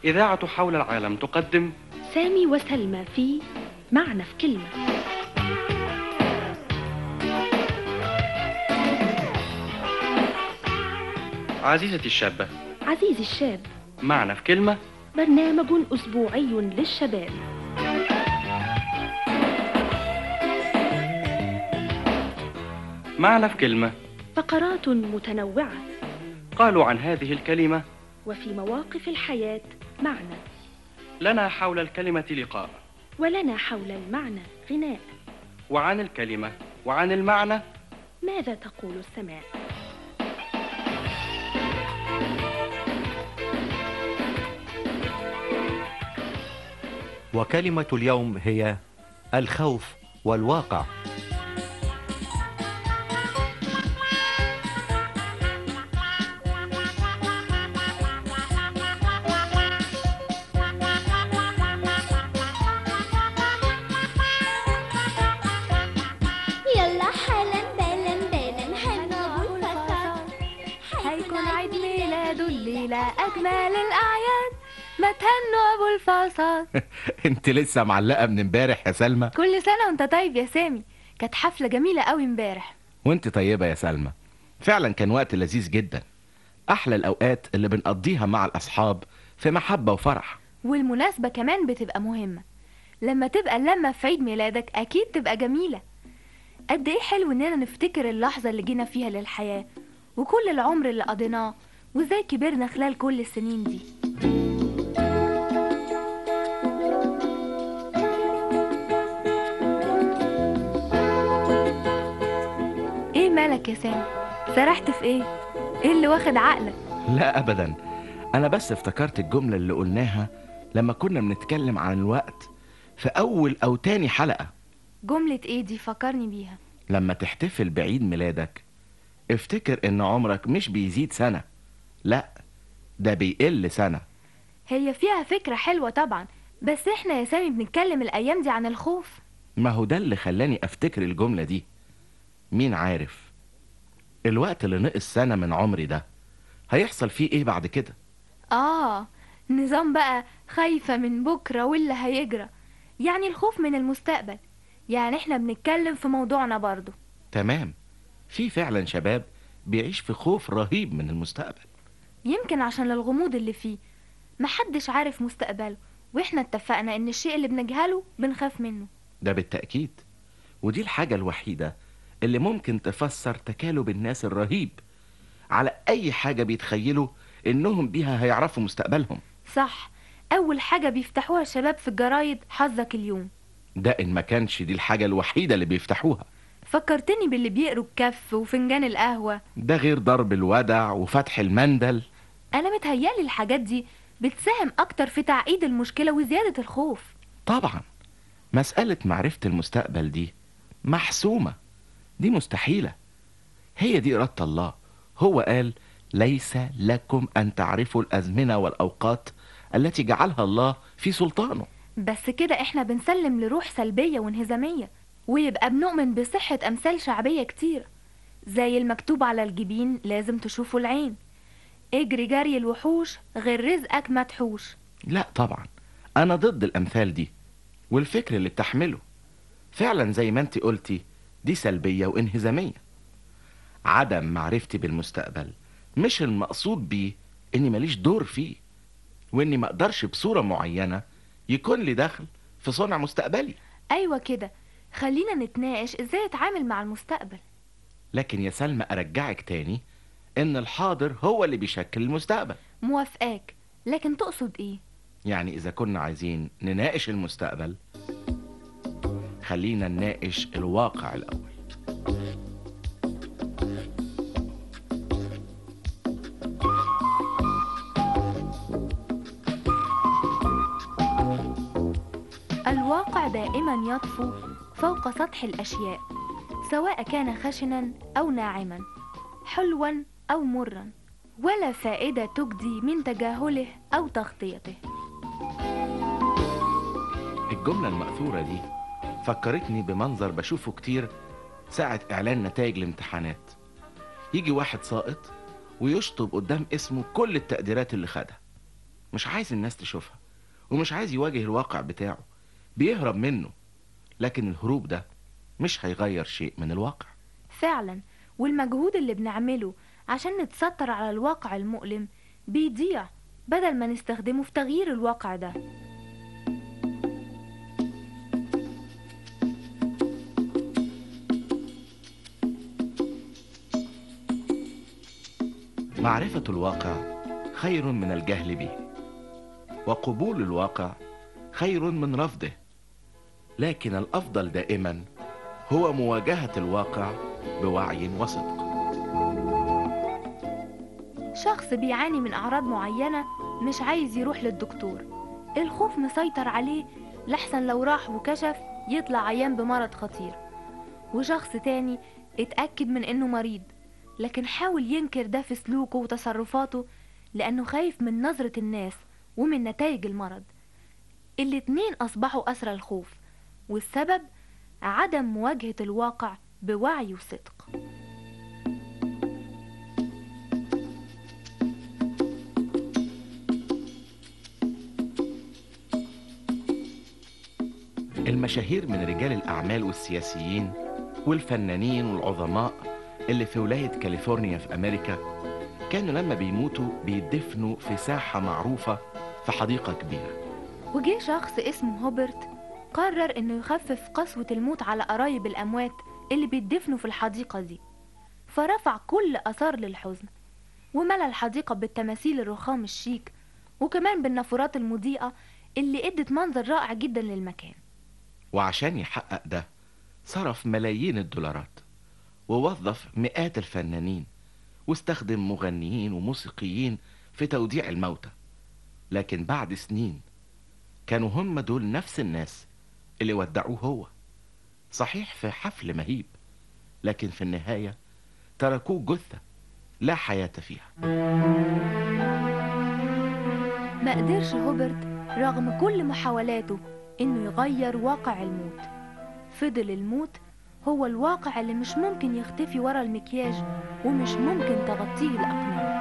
إذاعة حول العالم تقدم سامي وسلمى في معنى في كلمة. عزيزتي الشابة، عزيزي الشاب، معنى في كلمة، برنامج أسبوعي للشباب. معنى في كلمة، فقرات متنوعة، قالوا عن هذه الكلمة وفي مواقف الحياة معنى، لنا حول الكلمة لقاء، ولنا حول المعنى غناء، وعن الكلمة وعن المعنى ماذا تقول السماء؟ وكلمة اليوم هي الخوف والواقع. يلا حالا بالا بالا هنقول فقط هيكون عيد ميلاده الليلة أجمل الأعياد، ما تهنوا أبو الفصل. انت لسه معلقة من امبارح يا سلمى؟ كل سنة وانت طيب يا سامي، كانت حفلة جميلة قوي امبارح. وانت طيبة يا سلمى، فعلا كان وقت لذيذ جدا، احلى الاوقات اللي بنقضيها مع الاصحاب في محبة وفرح. والمناسبة كمان بتبقى مهمة، لما تبقى اللمة في عيد ميلادك أكيد تبقى جميلة. قد ايه حلو اننا نفتكر اللحظة اللي جينا فيها للحياة وكل العمر اللي قضيناه، وازاي كبرنا خلال كل السنين دي. ايه مالك يا سامي؟ سرحت في ايه؟ ايه اللي واخد عقلك؟ لا ابدا، انا بس افتكرت الجملة اللي قلناها لما كنا بنتكلم عن الوقت في اول او تاني حلقة. جملة ايه دي؟ فكرني بيها. لما تحتفل بعيد ميلادك افتكر ان عمرك مش بيزيد سنة، لا ده بيقل سنة. هي فيها فكرة حلوة طبعا، بس احنا يا سامي بنتكلم الايام دي عن الخوف. ما هو ده اللي خلاني افتكر الجملة دي. مين عارف الوقت اللي نقص سنة من عمري ده هيحصل فيه ايه بعد كده؟ نظام بقى خايفة من بكرة واللي هيجرى، يعني الخوف من المستقبل. يعني احنا بنتكلم في موضوعنا برضو. تمام، في فعلا شباب بيعيش في خوف رهيب من المستقبل. يمكن عشان الغموض اللي فيه، محدش عارف مستقبله، واحنا اتفقنا ان الشيء اللي بنجهله بنخاف منه. ده بالتأكيد، ودي الحاجة الوحيدة اللي ممكن تفسر تكالب الناس الرهيب على أي حاجة بيتخيلوا إنهم بيها هيعرفوا مستقبلهم. صح، أول حاجة بيفتحوها الشباب في الجرايد حظك اليوم. ده إن ما كانش دي الحاجة الوحيدة اللي بيفتحوها. فكرتني باللي بيقروا الكف وفنجان القهوة، ده غير ضرب الودع وفتح المندل. أنا متهيالي الحاجات دي بتساهم أكتر في تعقيد المشكلة وزيادة الخوف. طبعا، مسألة معرفة المستقبل دي محسومة، دي مستحيلة، هي دي إرادة الله. هو قال ليس لكم أن تعرفوا الأزمنة والأوقات التي جعلها الله في سلطانه. بس كده احنا بنسلم لروح سلبية وانهزامية، ويبقى بنؤمن بصحة أمثال شعبية كتير، زي المكتوب على الجبين لازم تشوفوا العين، اجري جري الوحوش غير رزقك ما تحوش. لا طبعا، أنا ضد الأمثال دي والفكر اللي بتحمله. فعلا زي ما انت قلتي، دي سلبية وانهزامية. عدم معرفتي بالمستقبل مش المقصود بيه اني ماليش دور فيه، واني ما اقدرش بصورة معينة يكون لي دخل في صنع مستقبلي. أيوة كده، خلينا نتناقش ازاي اتعامل مع المستقبل. لكن يا سلمى ارجعك تاني ان الحاضر هو اللي بيشكل المستقبل. موافقاك، لكن تقصد ايه؟ يعني اذا كنا عايزين نناقش المستقبل، خلينا نناقش الواقع الاول. الواقع دائما يطفو فوق سطح الأشياء، سواء كان خشنا أو ناعما، حلوا أو مرا، ولا فائدة تجدي من تجاهله أو تغطيته. الجملة المأثورة دي فكرتني بمنظر بشوفه كتير ساعة إعلان نتائج الامتحانات. يجي واحد ساقط ويشطب قدام اسمه كل التقديرات اللي خدها، مش عايز الناس تشوفها، ومش عايز يواجه الواقع بتاعه، بيهرب منه. لكن الهروب ده مش هيغير شيء من الواقع. فعلا، والمجهود اللي بنعمله عشان نتستر على الواقع المؤلم بيضيع بدل ما نستخدمه في تغيير الواقع ده. معرفة الواقع خير من الجهل به، وقبول الواقع خير من رفضه. لكن الأفضل دائما هو مواجهة الواقع بوعي وصدق. شخص بيعاني من أعراض معينة مش عايز يروح للدكتور، الخوف مسيطر عليه لحسن لو راح وكشف يطلع عيان بمرض خطير. وشخص تاني اتأكد من إنه مريض، لكن حاول ينكر ده في سلوكه وتصرفاته لأنه خايف من نظرة الناس ومن نتائج المرض. الاتنين أصبحوا أسرى الخوف، والسبب عدم مواجهة الواقع بوعي وصدق. المشاهير من رجال الأعمال والسياسيين والفنانين والعظماء اللي في ولاية كاليفورنيا في أمريكا كانوا لما بيموتوا بيدفنوا في ساحة معروفة في حديقة كبيرة. وجه شخص اسمه هوبرت قرر انه يخفف قسوة الموت على قرايب الأموات اللي بيدفنوا في الحديقة دي، فرفع كل أثار للحزن وملى الحديقة بالتماثيل الرخام الشيك، وكمان بالنافورات المضيئة اللي ادت منظر رائع جدا للمكان. وعشان يحقق ده صرف ملايين الدولارات، ووظف مئات الفنانين، واستخدم مغنيين وموسيقيين في توديع الموتى. لكن بعد سنين كانوا هم دول نفس الناس اللي ودعوه هو، صحيح في حفل مهيب، لكن في النهاية تركوه جثة لا حياة فيها. ما قدرش هوبرت رغم كل محاولاته انه يغير واقع الموت. فضل الموت هو الواقع اللي مش ممكن يختفي ورا المكياج ومش ممكن تغطيه الأقنعة.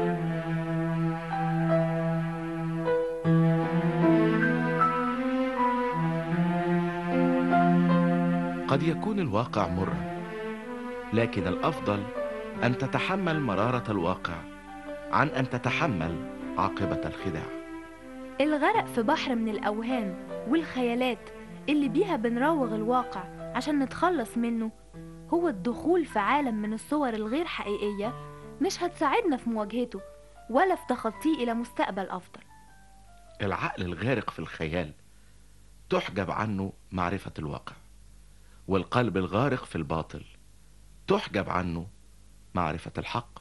قد يكون الواقع مرا، لكن الأفضل أن تتحمل مرارة الواقع عن أن تتحمل عاقبة الخداع. الغرق في بحر من الأوهام والخيالات اللي بيها بنراوغ الواقع عشان نتخلص منه هو الدخول في عالم من الصور الغير حقيقية مش هتساعدنا في مواجهته ولا في تخطيه إلى مستقبل أفضل. العقل الغارق في الخيال تحجب عنه معرفة الواقع، والقلب الغارق في الباطل تحجب عنه معرفة الحق.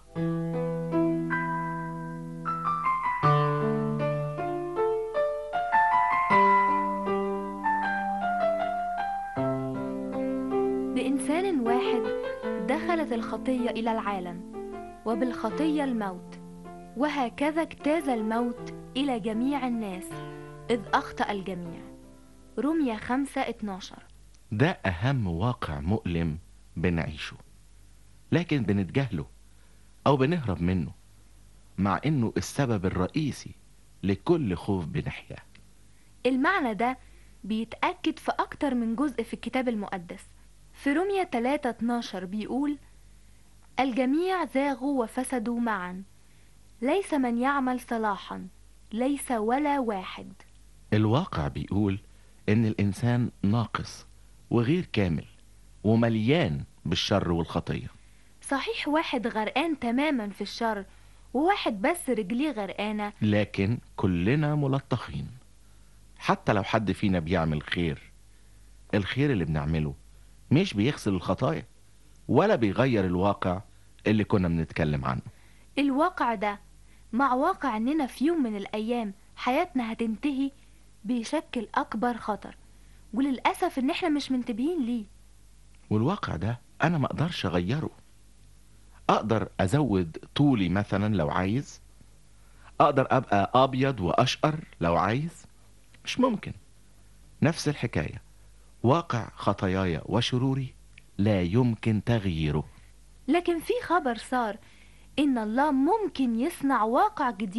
بإنسان واحد دخلت الخطية إلى العالم، وبالخطية الموت، وهكذا اجتاز الموت إلى جميع الناس إذ أخطأ الجميع. رمية 5:12. ده أهم واقع مؤلم بنعيشه، لكن بنتجاهله أو بنهرب منه، مع إنه السبب الرئيسي لكل خوف بنحياه. المعنى ده بيتأكد في أكتر من جزء في الكتاب المقدس. في رمية 3:12 بيقول: الجميع زاغوا وفسدوا معا، ليس من يعمل صلاحا، ليس ولا واحد. الواقع بيقول إن الإنسان ناقص وغير كامل ومليان بالشر والخطية. صحيح، واحد غرقان تماما في الشر وواحد بس رجليه غرقانة، لكن كلنا ملطخين. حتى لو حد فينا بيعمل خير، الخير اللي بنعمله مش بيغسل الخطايا ولا بيغير الواقع اللي كنا بنتكلم عنه. الواقع ده مع واقع اننا في يوم من الايام حياتنا هتنتهي بيشكل اكبر خطر، وللأسف ان احنا مش منتبهين ليه. والواقع ده انا ما اقدرش اغيره. اقدر ازود طولي مثلا لو عايز، اقدر ابقى ابيض واشقر لو عايز، مش ممكن. نفس الحكاية، واقع خطاياي وشروري لا يمكن تغييره. لكن في خبر صار ان الله ممكن يصنع واقع جديد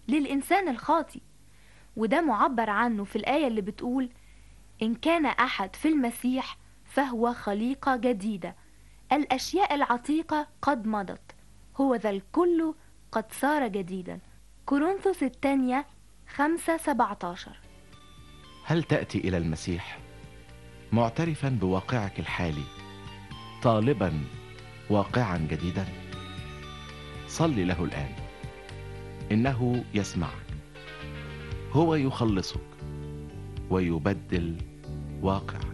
للإنسان الخاطي، وده معبر عنه في الآية اللي بتقول: إن كان أحد في المسيح فهو خليقة جديدة، الأشياء العتيقة قد مضت، هو ذا الكل قد صار جديدا. كورنثوس الثانية 5:17. هل تأتي إلى المسيح معترفا بواقعك الحالي، طالبا واقعا جديدا؟ صل له الآن، إنه يسمعك، هو يخلصك ويبدل واقعك.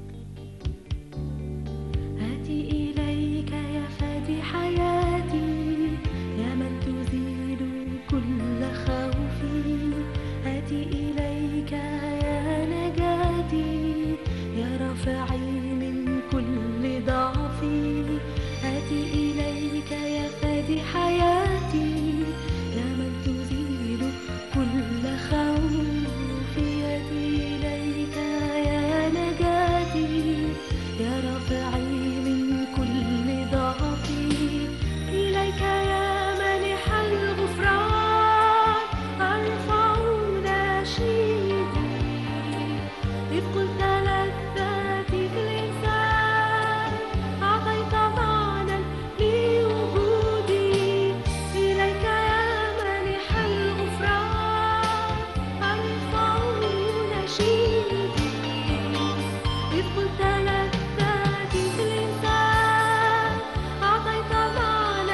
آتي إليك يا فادي حياتي، يا من تزيل كل خوفي، آتي إليك يا نجاتي، يا رافعي من كل ضعفي، آتي إليك يا فادي حياتي، يا من تزيل كل خوفي، آتي إليك يا نجاتي، يا رافعي من كل ضعفي، إليك يا مانح الغفران أرفع نشيدي، إذ قلت لذاتي في الإنسان أعطيت معنى لوجودي، إليك يا مانح الغفران أرفع نشيدي، إذ قلت لذاتي في الإنسان أعطيت معنى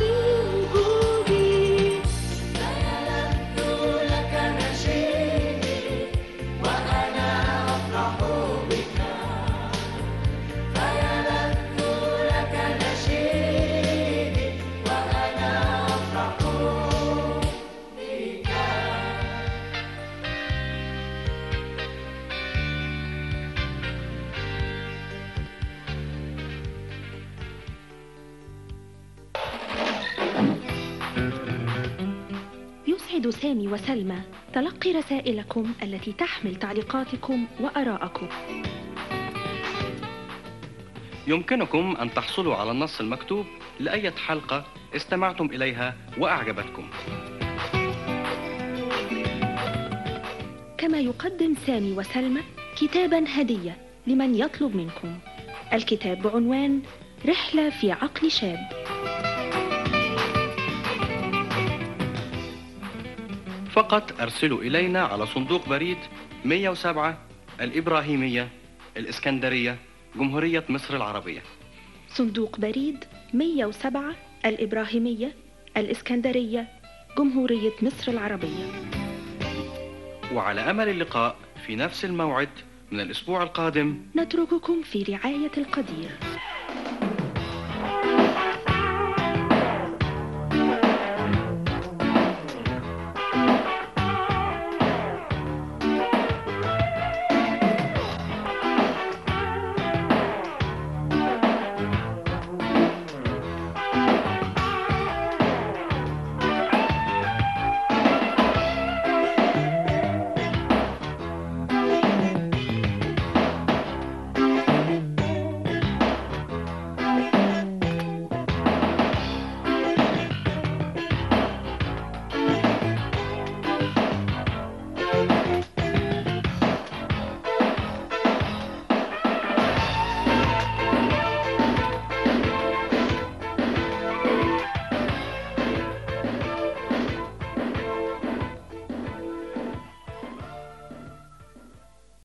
لوجودي، فيلذ لك نشيدي وأنا أفرح بك، فيلذ لك نشيدي وأنا أفرح بك. يسعد سامي وسلمى تلقي رسائلكم التي تحمل تعليقاتكم وآراءكم. يمكنكم أن تحصلوا على النص المكتوب لأية حلقة استمعتم إليها وأعجبتكم. كما يقدم سامي وسلمى كتابا هدية لمن يطلب منكم. الكتاب بعنوان رحلة في عقل شاب. فقط أرسلوا إلينا على صندوق بريد 107 الإبراهيمية، الإسكندرية، جمهورية مصر العربية. صندوق بريد 107 الإبراهيمية، الإسكندرية، جمهورية مصر العربية. وعلى أمل اللقاء في نفس الموعد من الأسبوع القادم. نترككم في رعاية القدير.